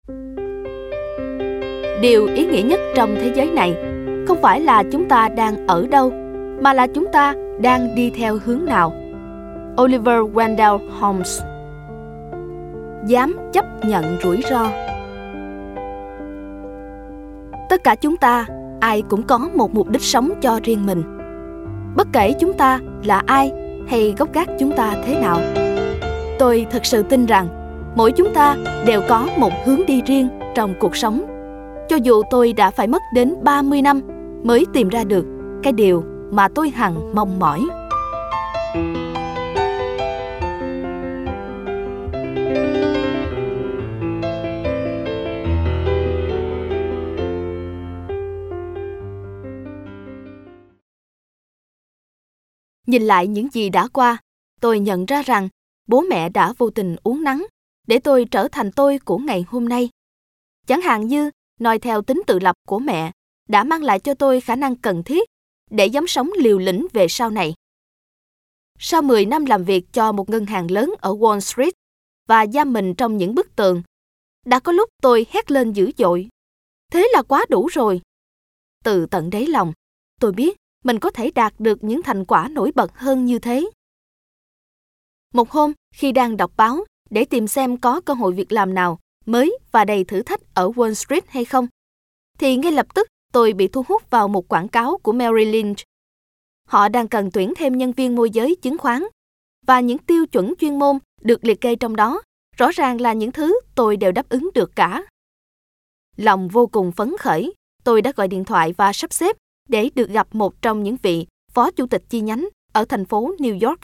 Điều ý nghĩa nhất trong thế giới này không phải là chúng ta đang ở đâu, mà là chúng ta đang đi theo hướng nào. Oliver Wendell Holmes. Dám chấp nhận rủi ro. Tất cả chúng ta, ai cũng có một mục đích sống cho riêng mình. Bất kể chúng ta là ai hay gốc gác chúng ta thế nào. Tôi thật sự tin rằng mỗi chúng ta đều có một hướng đi riêng trong cuộc sống. Cho dù tôi đã phải mất đến 30 năm mới tìm ra được cái điều mà tôi hằng mong mỏi. Nhìn lại những gì đã qua, tôi nhận ra rằng bố mẹ đã vô tình uốn nắn để tôi trở thành tôi của ngày hôm nay. Chẳng hạn như noi theo tính tự lập của mẹ đã mang lại cho tôi khả năng cần thiết để dám sống liều lĩnh về sau này. Sau 10 năm làm việc cho một ngân hàng lớn ở Wall Street và giam mình trong những bức tường, đã có lúc tôi hét lên dữ dội. Thế là quá đủ rồi. Từ tận đáy lòng, tôi biết mình có thể đạt được những thành quả nổi bật hơn như thế. Một hôm, khi đang đọc báo để tìm xem có cơ hội việc làm nào mới và đầy thử thách ở Wall Street hay không, thì ngay lập tức tôi bị thu hút vào một quảng cáo của Merrill Lynch. Họ đang cần tuyển thêm nhân viên môi giới chứng khoán, và những tiêu chuẩn chuyên môn được liệt kê trong đó rõ ràng là những thứ tôi đều đáp ứng được cả. Lòng vô cùng phấn khởi, tôi đã gọi điện thoại và sắp xếp để được gặp một trong những vị phó chủ tịch chi nhánh ở thành phố New York.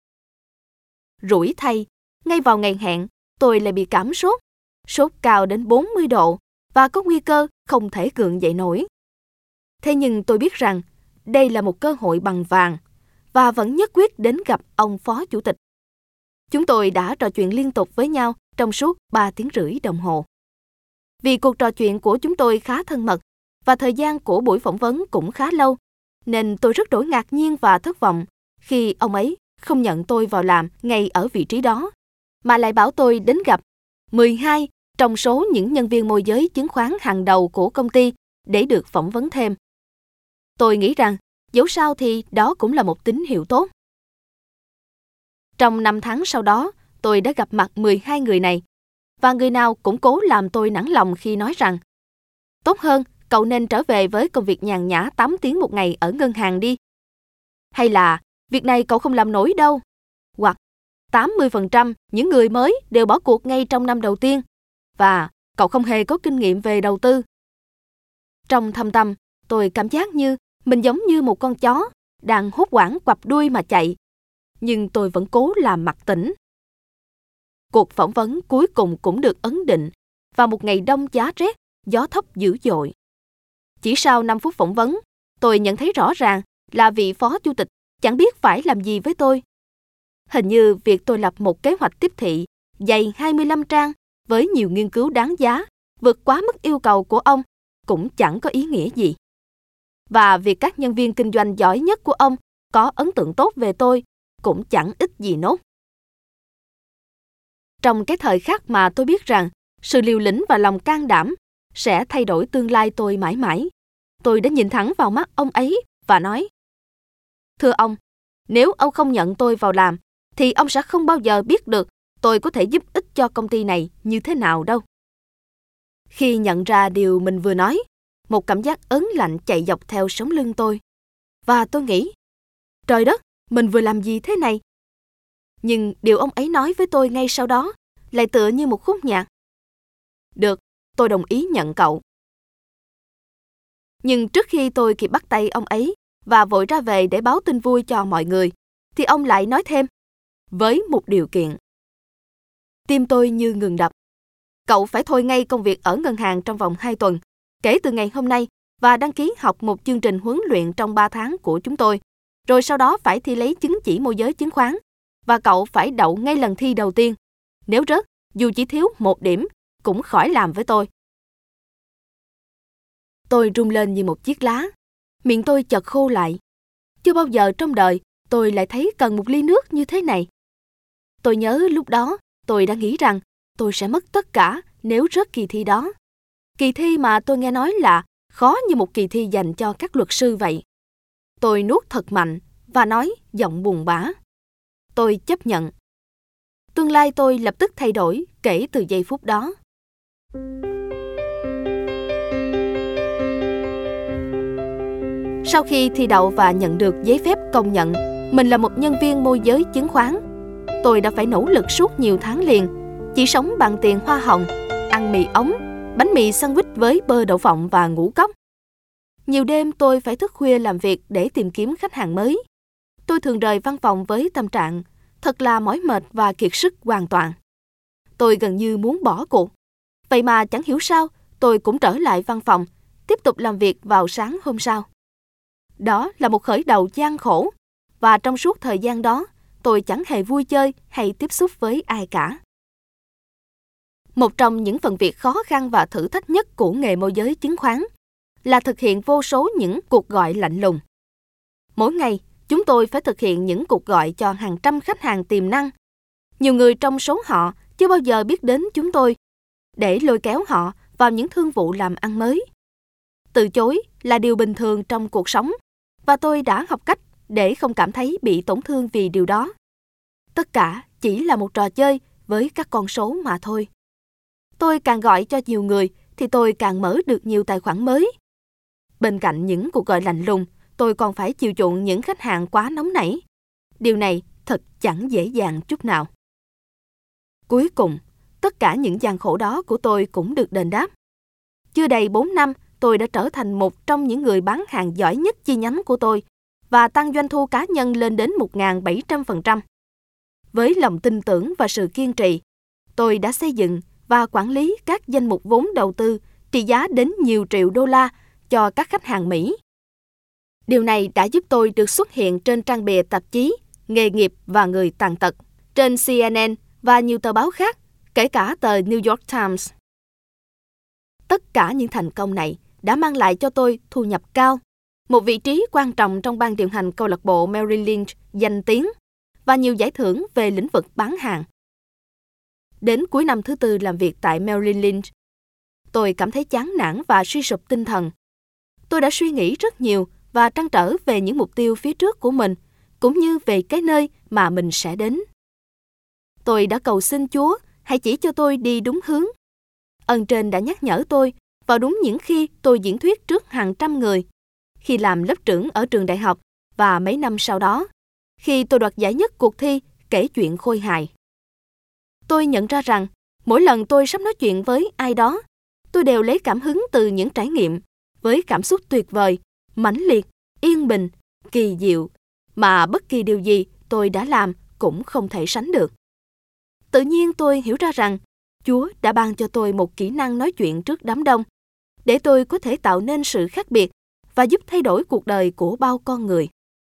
Rủi thay, ngay vào ngày hẹn, tôi lại bị cảm sốt cao đến 40 độ và có nguy cơ không thể gượng dậy nổi. Thế nhưng tôi biết rằng đây là một cơ hội bằng vàng và vẫn nhất quyết đến gặp ông phó chủ tịch. Chúng tôi đã trò chuyện liên tục với nhau trong suốt 3 tiếng rưỡi đồng hồ. Vì cuộc trò chuyện của chúng tôi khá thân mật và thời gian của buổi phỏng vấn cũng khá lâu, nên tôi rất đổi ngạc nhiên và thất vọng khi ông ấy không nhận tôi vào làm ngay ở vị trí đó, mà lại bảo tôi đến gặp 12 trong số những nhân viên môi giới chứng khoán hàng đầu của công ty để được phỏng vấn thêm. Tôi nghĩ rằng dẫu sao thì đó cũng là một tín hiệu tốt. Trong 5 tháng sau đó, tôi đã gặp mặt 12 người này, và người nào cũng cố làm tôi nản lòng khi nói rằng tốt hơn, cậu nên trở về với công việc nhàn nhã 8 tiếng một ngày ở ngân hàng đi. Hay là, việc này cậu không làm nổi đâu. Hoặc, 80% những người mới đều bỏ cuộc ngay trong năm đầu tiên. Và cậu không hề có kinh nghiệm về đầu tư. Trong thâm tâm, tôi cảm giác như mình giống như một con chó đang hốt hoảng quặp đuôi mà chạy. Nhưng tôi vẫn cố làm mặt tỉnh. Cuộc phỏng vấn cuối cùng cũng được ấn định vào một ngày đông giá rét, gió thốc dữ dội. Chỉ sau 5 phút phỏng vấn, tôi nhận thấy rõ ràng là vị phó chủ tịch chẳng biết phải làm gì với tôi. Hình như việc tôi lập một kế hoạch tiếp thị dày 25 trang với nhiều nghiên cứu đáng giá, vượt quá mức yêu cầu của ông, cũng chẳng có ý nghĩa gì. Và việc các nhân viên kinh doanh giỏi nhất của ông có ấn tượng tốt về tôi cũng chẳng ích gì nốt. Trong cái thời khắc mà tôi biết rằng sự liều lĩnh và lòng can đảm sẽ thay đổi tương lai tôi mãi mãi, tôi đã nhìn thẳng vào mắt ông ấy và nói: Thưa ông, nếu ông không nhận tôi vào làm, thì ông sẽ không bao giờ biết được tôi có thể giúp ích cho công ty này như thế nào đâu. Khi nhận ra điều mình vừa nói, một cảm giác ớn lạnh chạy dọc theo sống lưng tôi. Và tôi nghĩ, trời đất, mình vừa làm gì thế này? Nhưng điều ông ấy nói với tôi ngay sau đó lại tựa như một khúc nhạc. Được, tôi đồng ý nhận cậu. Nhưng trước khi tôi kịp bắt tay ông ấy và vội ra về để báo tin vui cho mọi người, thì ông lại nói thêm, với một điều kiện. Tim tôi như ngừng đập. Cậu phải thôi ngay công việc ở ngân hàng trong vòng 2 tuần, kể từ ngày hôm nay, và đăng ký học một chương trình huấn luyện trong 3 tháng của chúng tôi. Rồi sau đó phải thi lấy chứng chỉ môi giới chứng khoán. Và cậu phải đậu ngay lần thi đầu tiên. Nếu rớt, dù chỉ thiếu 1 điểm, cũng khỏi làm với tôi. Tôi rung lên như một chiếc lá. Miệng tôi chợt khô lại. Chưa bao giờ trong đời tôi lại thấy cần một ly nước như thế này. Tôi nhớ lúc đó tôi đã nghĩ rằng tôi sẽ mất tất cả nếu rớt kỳ thi đó. Kỳ thi mà tôi nghe nói là khó như một kỳ thi dành cho các luật sư vậy. Tôi nuốt thật mạnh và nói giọng buồn bã. Tôi chấp nhận. Tương lai tôi lập tức thay đổi kể từ giây phút đó. Sau khi thi đậu và nhận được giấy phép công nhận mình là một nhân viên môi giới chứng khoán, tôi đã phải nỗ lực suốt nhiều tháng liền, chỉ sống bằng tiền hoa hồng, ăn mì ống, bánh mì sandwich với bơ đậu phộng và ngũ cốc. Nhiều đêm tôi phải thức khuya làm việc để tìm kiếm khách hàng mới. Tôi thường rời văn phòng với tâm trạng thật là mỏi mệt và kiệt sức hoàn toàn. Tôi gần như muốn bỏ cuộc. Vậy mà chẳng hiểu sao, tôi cũng trở lại văn phòng, tiếp tục làm việc vào sáng hôm sau. Đó là một khởi đầu gian khổ, và trong suốt thời gian đó, tôi chẳng hề vui chơi hay tiếp xúc với ai cả. Một trong những phần việc khó khăn và thử thách nhất của nghề môi giới chứng khoán là thực hiện vô số những cuộc gọi lạnh lùng. Mỗi ngày, chúng tôi phải thực hiện những cuộc gọi cho hàng trăm khách hàng tiềm năng. Nhiều người trong số họ chưa bao giờ biết đến chúng tôi, để lôi kéo họ vào những thương vụ làm ăn mới. Từ chối là điều bình thường trong cuộc sống, và tôi đã học cách để không cảm thấy bị tổn thương vì điều đó. Tất cả chỉ là một trò chơi với các con số mà thôi. Tôi càng gọi cho nhiều người thì tôi càng mở được nhiều tài khoản mới. Bên cạnh những cuộc gọi lạnh lùng, tôi còn phải chiều chuộng những khách hàng quá nóng nảy. Điều này thật chẳng dễ dàng chút nào. Cuối cùng, tất cả những gian khổ đó của tôi cũng được đền đáp. Chưa đầy 4 năm, tôi đã trở thành một trong những người bán hàng giỏi nhất chi nhánh của tôi và tăng doanh thu cá nhân lên đến 1.700%. Với lòng tin tưởng và sự kiên trì, tôi đã xây dựng và quản lý các danh mục vốn đầu tư trị giá đến nhiều triệu đô la cho các khách hàng Mỹ. Điều này đã giúp tôi được xuất hiện trên trang bìa tạp chí Nghề nghiệp và Người tàn tật, trên CNN và nhiều tờ báo khác, kể cả tờ New York Times. Tất cả những thành công này đã mang lại cho tôi thu nhập cao, một vị trí quan trọng trong ban điều hành câu lạc bộ Merrill Lynch danh tiếng và nhiều giải thưởng về lĩnh vực bán hàng. Đến cuối năm thứ tư làm việc tại Merrill Lynch, tôi cảm thấy chán nản và suy sụp tinh thần. Tôi đã suy nghĩ rất nhiều và trăn trở về những mục tiêu phía trước của mình, cũng như về cái nơi mà mình sẽ đến. Tôi đã cầu xin Chúa hãy chỉ cho tôi đi đúng hướng. Ơn trên đã nhắc nhở tôi vào đúng những khi tôi diễn thuyết trước hàng trăm người, khi làm lớp trưởng ở trường đại học và mấy năm sau đó, khi tôi đoạt giải nhất cuộc thi kể chuyện khôi hài. Tôi nhận ra rằng mỗi lần tôi sắp nói chuyện với ai đó, tôi đều lấy cảm hứng từ những trải nghiệm với cảm xúc tuyệt vời, mãnh liệt, yên bình, kỳ diệu mà bất kỳ điều gì tôi đã làm cũng không thể sánh được. Tự nhiên tôi hiểu ra rằng Chúa đã ban cho tôi một kỹ năng nói chuyện trước đám đông để tôi có thể tạo nên sự khác biệt và giúp thay đổi cuộc đời của bao con người.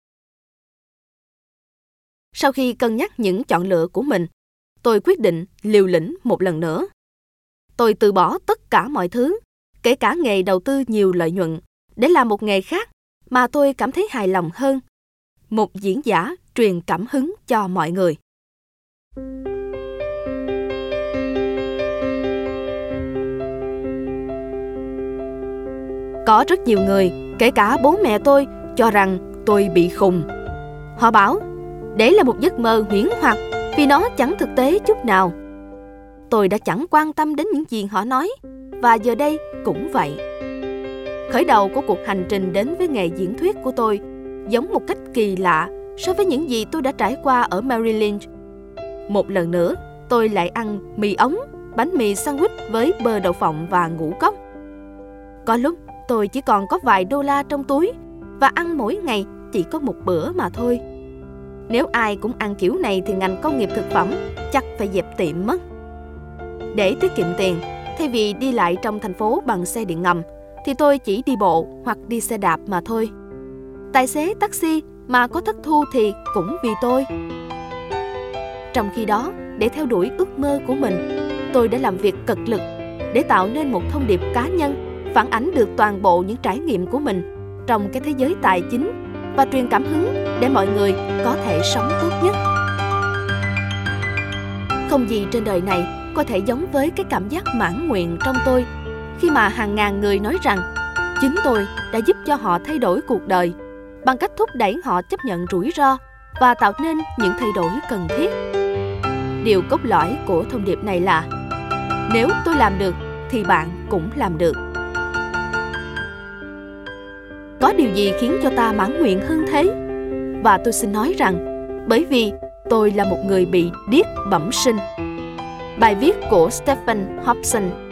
Sau khi cân nhắc những chọn lựa của mình, tôi quyết định liều lĩnh một lần nữa. Tôi từ bỏ tất cả mọi thứ, kể cả nghề đầu tư nhiều lợi nhuận, để làm một nghề khác mà tôi cảm thấy hài lòng hơn. Một diễn giả truyền cảm hứng cho mọi người. Có rất nhiều người, kể cả bố mẹ tôi, cho rằng tôi bị khùng. Họ bảo, đấy là một giấc mơ huyễn hoặc vì nó chẳng thực tế chút nào. Tôi đã chẳng quan tâm đến những gì họ nói, và giờ đây cũng vậy. Khởi đầu của cuộc hành trình đến với nghề diễn thuyết của tôi giống một cách kỳ lạ so với những gì tôi đã trải qua ở Merrill Lynch. Một lần nữa, tôi lại ăn mì ống, bánh mì sandwich với bơ đậu phộng và ngũ cốc. Có lúc tôi chỉ còn có vài đô la trong túi và ăn mỗi ngày chỉ có một bữa mà thôi. Nếu ai cũng ăn kiểu này thì ngành công nghiệp thực phẩm chắc phải dẹp tiệm mất. Để tiết kiệm tiền, thay vì đi lại trong thành phố bằng xe điện ngầm, thì tôi chỉ đi bộ hoặc đi xe đạp mà thôi. Tài xế taxi mà có thất thu thì cũng vì tôi. Trong khi đó, để theo đuổi ước mơ của mình, tôi đã làm việc cật lực để tạo nên một thông điệp cá nhân phản ánh được toàn bộ những trải nghiệm của mình trong cái thế giới tài chính và truyền cảm hứng để mọi người có thể sống tốt nhất. Không gì trên đời này có thể giống với cái cảm giác mãn nguyện trong tôi khi mà hàng ngàn người nói rằng chính tôi đã giúp cho họ thay đổi cuộc đời bằng cách thúc đẩy họ chấp nhận rủi ro và tạo nên những thay đổi cần thiết. Điều cốt lõi của thông điệp này là nếu tôi làm được thì bạn cũng làm được. Có điều gì khiến cho ta mãn nguyện hơn thế? Và tôi xin nói rằng bởi vì tôi là một người bị điếc bẩm sinh. Bài viết của Stephen Hobson